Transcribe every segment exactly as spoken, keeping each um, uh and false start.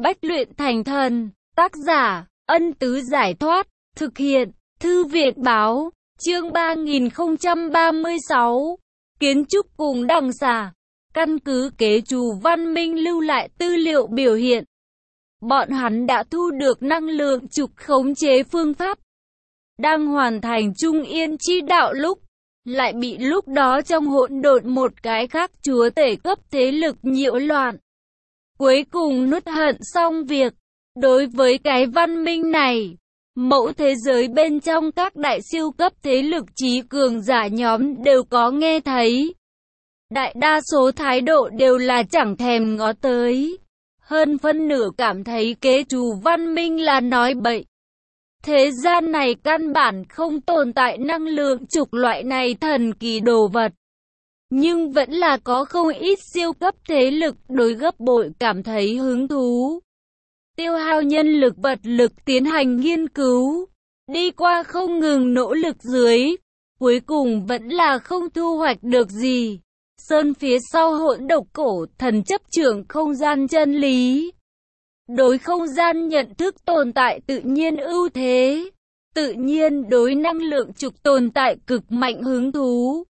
Bách luyện thành thần. Tác giả, Ân Tứ Giải Thoát. Thực hiện, Thư viện Báo. Chương ba nghìn không trăm ba mươi sáu. Kiến trúc cùng đằng xà. Căn cứ kế trù văn minh lưu lại tư liệu biểu hiện, bọn hắn đã thu được năng lượng trục khống chế phương pháp. Đang hoàn thành Trung Yên chi đạo lúc, lại bị lúc đó trong hỗn độn một cái khác chúa tể cấp thế lực nhiễu loạn. Cuối cùng nuốt hận xong việc. Đối với cái văn minh này, mẫu thế giới bên trong các đại siêu cấp thế lực trí cường giả nhóm đều có nghe thấy. Đại đa số thái độ đều là chẳng thèm ngó tới. Hơn phân nửa cảm thấy kế trù văn minh là nói bậy. Thế gian này căn bản không tồn tại năng lượng trục loại này thần kỳ đồ vật. Nhưng vẫn là có không ít siêu cấp thế lực đối gấp bội cảm thấy hứng thú. Tiêu hao nhân lực vật lực tiến hành nghiên cứu. Đi qua không ngừng nỗ lực dưới, cuối cùng vẫn là không thu hoạch được gì. Sơn phía sau hỗn độc cổ thần chấp trưởng không gian chân lý. Đối không gian nhận thức tồn tại tự nhiên ưu thế. Tự nhiên đối năng lượng trục tồn tại cực mạnh hứng thú.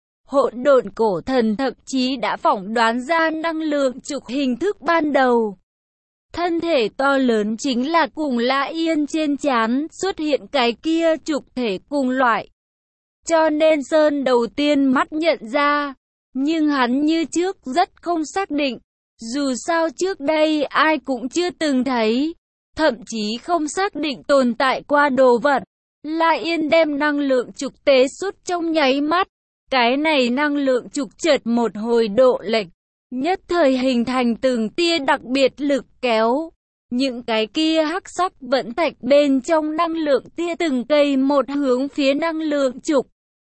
Hỗn độn cổ thần thậm chí đã phỏng đoán ra năng lượng trục hình thức ban đầu. Thân thể to lớn chính là cùng Lã Yên trên trán xuất hiện cái kia trục thể cùng loại. Cho nên Sơn đầu tiên mắt nhận ra. Nhưng hắn như trước rất không xác định. Dù sao trước đây ai cũng chưa từng thấy, thậm chí không xác định tồn tại qua đồ vật. La Yên đem năng lượng trục tế xuất trong nháy mắt. Cái này năng lượng trục chợt một hồi độ lệch, nhất thời hình thành từng tia đặc biệt lực kéo. Những cái kia hắc sắc vẫn thạch bên trong năng lượng tia từng cây một hướng phía năng lượng trục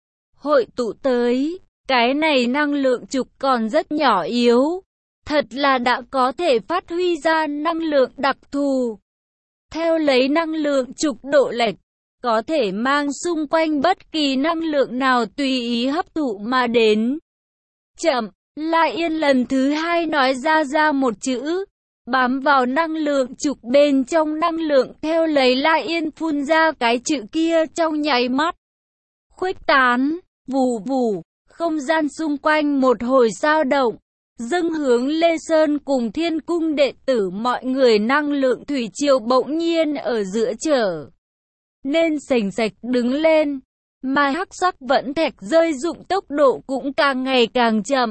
hội tụ tới. Cái này năng lượng trục còn rất nhỏ yếu. Thật là đã có thể phát huy ra năng lượng đặc thù. Theo lấy năng lượng trục độ lệch, có thể mang xung quanh bất kỳ năng lượng nào tùy ý hấp thụ mà đến. Chậm, La Yên lần thứ hai nói ra ra một chữ, bám vào năng lượng trục bên trong năng lượng theo lấy La Yên phun ra cái chữ kia trong nháy mắt. Khuếch tán, vù vù. Không gian xung quanh một hồi dao động, dâng hướng Lê Sơn cùng Thiên Cung đệ tử mọi người năng lượng thủy triều bỗng nhiên ở giữa trở nên sành sạch đứng lên, mà hắc sắc vẫn thạch rơi dụng tốc độ cũng càng ngày càng chậm.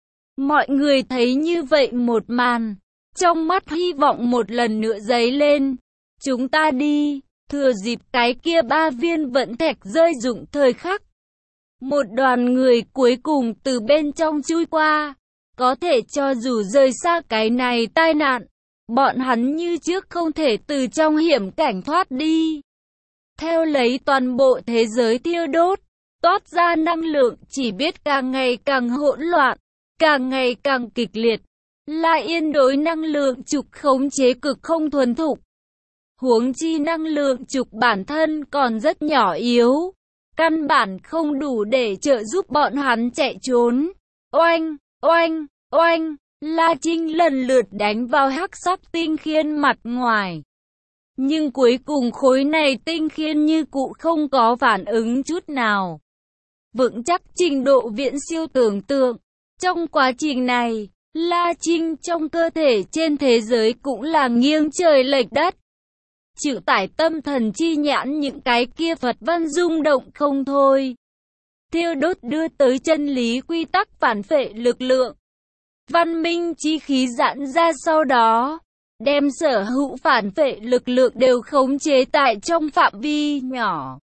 Mọi người thấy như vậy một màn, trong mắt hy vọng một lần nữa dấy lên. Chúng ta đi, thừa dịp cái kia ba viên vẫn thạch rơi dụng thời khắc. Một đoàn người cuối cùng từ bên trong chui qua, có thể cho dù rời xa cái này tai nạn, bọn hắn như trước không thể từ trong hiểm cảnh thoát đi. Theo lấy toàn bộ thế giới thiêu đốt, toát ra năng lượng chỉ biết càng ngày càng hỗn loạn, càng ngày càng kịch liệt. La Yên đối năng lượng trục khống chế cực không thuần thục. Huống chi năng lượng trục bản thân còn rất nhỏ yếu. Căn bản không đủ để trợ giúp bọn hắn chạy trốn. Oanh, oanh, oanh, La Trinh lần lượt đánh vào hắc sắc tinh khiên mặt ngoài. Nhưng cuối cùng khối này tinh khiên như cụ không có phản ứng chút nào. Vững chắc trình độ viễn siêu tưởng tượng. Trong quá trình này, La Trinh trong cơ thể trên thế giới cũng là nghiêng trời lệch đất. Chịu tải tâm thần chi nhãn những cái kia Phật văn rung động không thôi. Thiêu đốt đưa tới chân lý quy tắc phản phệ lực lượng. Văn minh chi khí giãn ra sau đó, đem sở hữu phản phệ lực lượng đều khống chế tại trong phạm vi nhỏ.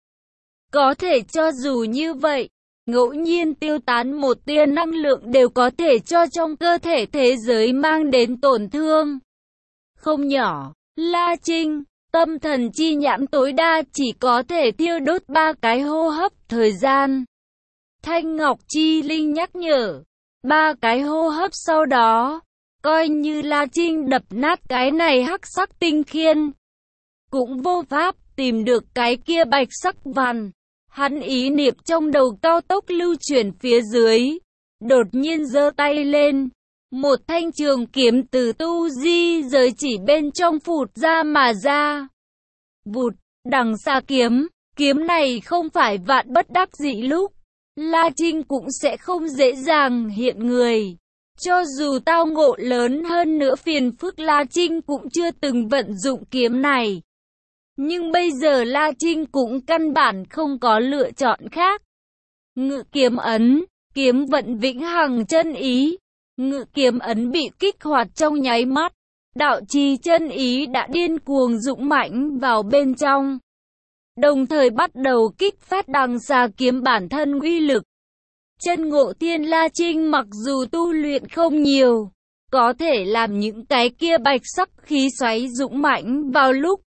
Có thể cho dù như vậy, ngẫu nhiên tiêu tán một tia năng lượng đều có thể cho trong cơ thể thế giới mang đến tổn thương. Không nhỏ, La Trinh. Tâm thần chi nhãn tối đa chỉ có thể thiêu đốt ba cái hô hấp thời gian. Thanh Ngọc Chi Linh nhắc nhở, ba cái hô hấp sau đó, coi như La Trinh đập nát cái này hắc sắc tinh khiên. Cũng vô pháp tìm được cái kia bạch sắc vằn. Hắn ý niệm trong đầu cao tốc lưu chuyển phía dưới, đột nhiên giơ tay lên, Một thanh trường kiếm từ tu di giới chỉ bên trong phụt ra mà ra. Vụt, đằng xa kiếm, kiếm này không phải vạn bất đắc dĩ lúc. La Trinh cũng sẽ không dễ dàng hiện người. Cho dù tao ngộ lớn hơn nữa phiền phức La Trinh cũng chưa từng vận dụng kiếm này. Nhưng bây giờ La Trinh cũng căn bản không có lựa chọn khác. Ngự kiếm ấn, kiếm vận vĩnh hằng chân ý. Ngự kiếm ấn bị kích hoạt trong nháy mắt. Đạo trì chân ý đã điên cuồng dũng mãnh vào bên trong. Đồng thời bắt đầu kích phát đằng xa kiếm bản thân uy lực. Chân ngộ thiên La Trinh mặc dù tu luyện không nhiều, có thể làm những cái kia bạch sắc khí xoáy dũng mãnh vào lúc.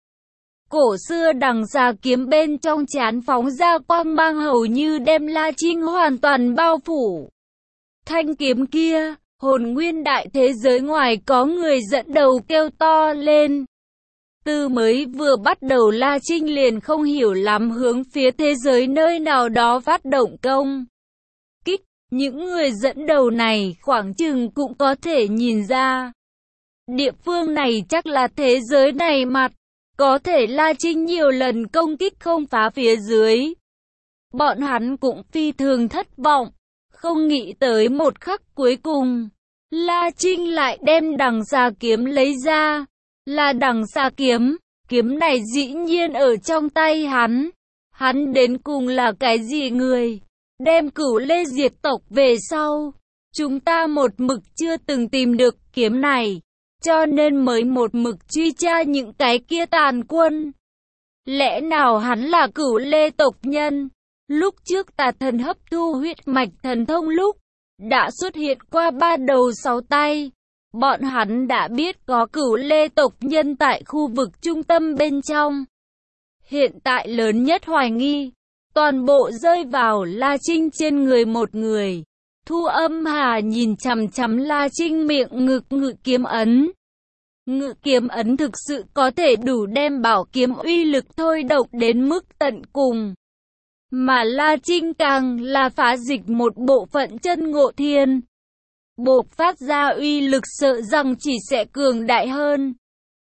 Cổ xưa đằng xa kiếm bên trong chán phóng ra quang mang hầu như đem La Trinh hoàn toàn bao phủ. Thanh kiếm kia, hồn nguyên đại thế giới ngoài có người dẫn đầu kêu to lên. Từ mới vừa bắt đầu La Trinh liền không hiểu lắm hướng phía thế giới nơi nào đó phát động công kích. Những người dẫn đầu này khoảng chừng cũng có thể nhìn ra. Địa phương này chắc là thế giới này mặt. Có thể La Trinh nhiều lần công kích không phá phía dưới. Bọn hắn cũng phi thường thất vọng. Không nghĩ tới một khắc cuối cùng, La Trinh lại đem đằng xa kiếm lấy ra. Là đằng xa kiếm, kiếm này dĩ nhiên ở trong tay hắn. Hắn đến cùng là cái gì người? Đem Cửu Lê diệt tộc về sau, chúng ta một mực chưa từng tìm được kiếm này, cho nên mới một mực truy tra những cái kia tàn quân. Lẽ nào hắn là Cửu Lê tộc nhân? Lúc trước Tà Thần hấp thu huyết mạch thần thông lúc, đã xuất hiện qua ba đầu sáu tay. Bọn hắn đã biết có Cửu Lê tộc nhân tại khu vực trung tâm bên trong. Hiện tại lớn nhất hoài nghi, toàn bộ rơi vào La Trinh trên người một người. Thu Âm Hà nhìn chằm chằm La Trinh miệng ngực ngự kiếm ấn. Ngự kiếm ấn thực sự có thể đủ đem bảo kiếm uy lực thôi động đến mức tận cùng. Mà La Trinh càng là phá dịch một bộ phận chân ngộ thiên. Bộc phát ra uy lực sợ rằng chỉ sẽ cường đại hơn.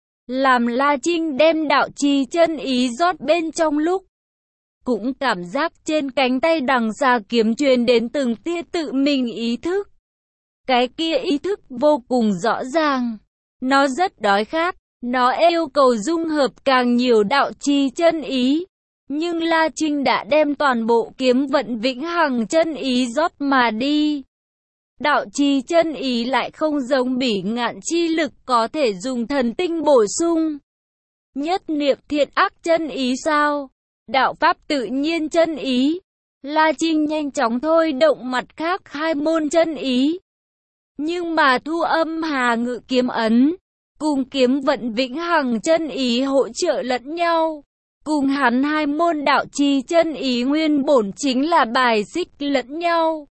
Làm La Trinh đem đạo trì chân ý rót bên trong lúc, cũng cảm giác trên cánh tay đằng xa kiếm truyền đến từng tia tự mình ý thức. Cái kia ý thức vô cùng rõ ràng. Nó rất đói khát, nó yêu cầu dung hợp càng nhiều đạo trì chân ý. Nhưng La Trinh đã đem toàn bộ kiếm vận vĩnh hằng chân ý rót mà đi. Đạo trì chân ý lại không giống bỉ ngạn chi lực có thể dùng thần tinh bổ sung. Nhất niệm thiện ác chân ý sao? Đạo pháp tự nhiên chân ý. La Trinh nhanh chóng thôi động mặt khác hai môn chân ý. Nhưng mà Thu Âm Hà ngự kiếm ấn, cùng kiếm vận vĩnh hằng chân ý hỗ trợ lẫn nhau. Cùng hắn hai môn đạo trì chân ý nguyên bổn chính là bài xích lẫn nhau.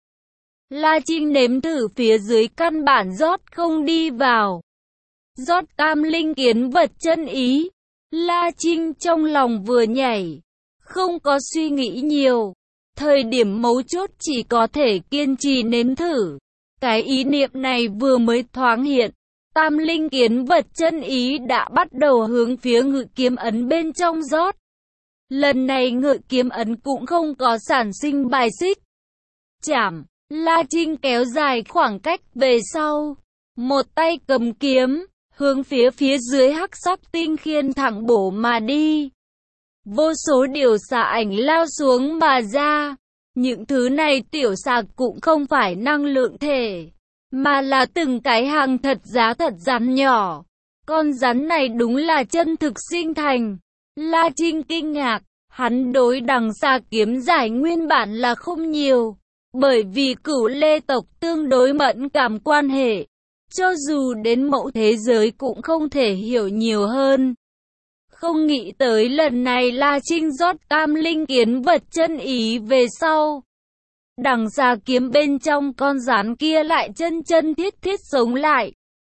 La Trinh nếm thử phía dưới căn bản rót không đi vào. Rót tam linh kiến vật chân ý. La Trinh trong lòng vừa nhảy, không có suy nghĩ nhiều. Thời điểm mấu chốt chỉ có thể kiên trì nếm thử. Cái ý niệm này vừa mới thoáng hiện, tam linh kiến vật chân ý đã bắt đầu hướng phía ngự kiếm ấn bên trong rót. Lần này ngự kiếm ấn cũng không có sản sinh bài xích. Chảm, La Trinh kéo dài khoảng cách về sau. Một tay cầm kiếm, hướng phía phía dưới hắc sắc tinh khiên thẳng bổ mà đi. Vô số điều xà ảnh lao xuống mà ra. Những thứ này tiểu xà cũng không phải năng lượng thể, mà là từng cái hàng thật giá thật rắn nhỏ. Con rắn này đúng là chân thực sinh thành. La Trinh kinh ngạc, hắn đối đằng xa kiếm giải nguyên bản là không nhiều. Bởi vì Cửu Lê tộc tương đối mẫn cảm quan hệ, cho dù đến mẫu thế giới cũng không thể hiểu nhiều hơn. Không nghĩ tới lần này La Trinh rót tam linh kiến vật chân ý về sau. Đằng xa kiếm bên trong con rắn kia lại chân chân thiết thiết sống lại.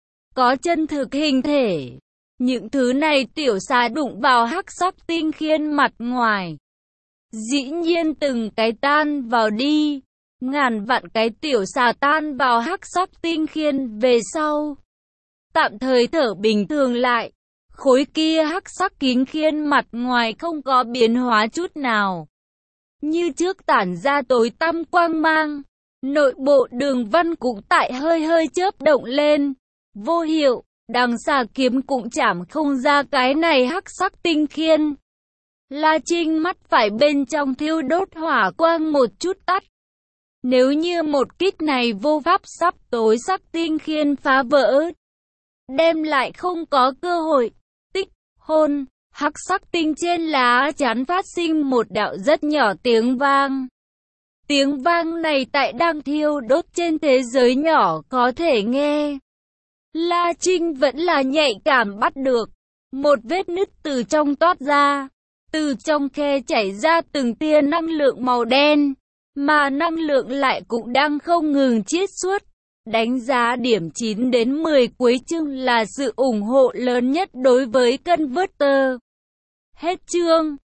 Có chân thực hình thể. Những thứ này tiểu xà đụng vào hắc sắc tinh khiên mặt ngoài. Dĩ nhiên từng cái tan vào đi. Ngàn vạn cái tiểu xà tan vào hắc sắc tinh khiên về sau. Tạm thời thở bình thường lại. Khối kia hắc sắc kính khiên mặt ngoài không có biến hóa chút nào. Như trước tản ra tối tăm quang mang. Nội bộ đường văn cũng tại hơi hơi chớp động lên. Vô hiệu, đằng xà kiếm cũng chảm không ra cái này hắc sắc tinh khiên. La Trinh mắt phải bên trong thiêu đốt hỏa quang một chút tắt. Nếu như một kích này vô pháp sắp tối sắc tinh khiên phá vỡ, đem lại không có cơ hội. Tích, hôn, hắc sắc tinh trên lá chắn phát sinh một đạo rất nhỏ tiếng vang. Tiếng vang này tại đang thiêu đốt trên thế giới nhỏ có thể nghe. La Trinh vẫn là nhạy cảm bắt được. Một vết nứt từ trong toát ra. Từ trong khe chảy ra từng tia năng lượng màu đen. Mà năng lượng lại cũng đang không ngừng chiết xuất. Đánh giá điểm chín đến mười cuối chương là sự ủng hộ lớn nhất đối với Converter. Hết chương.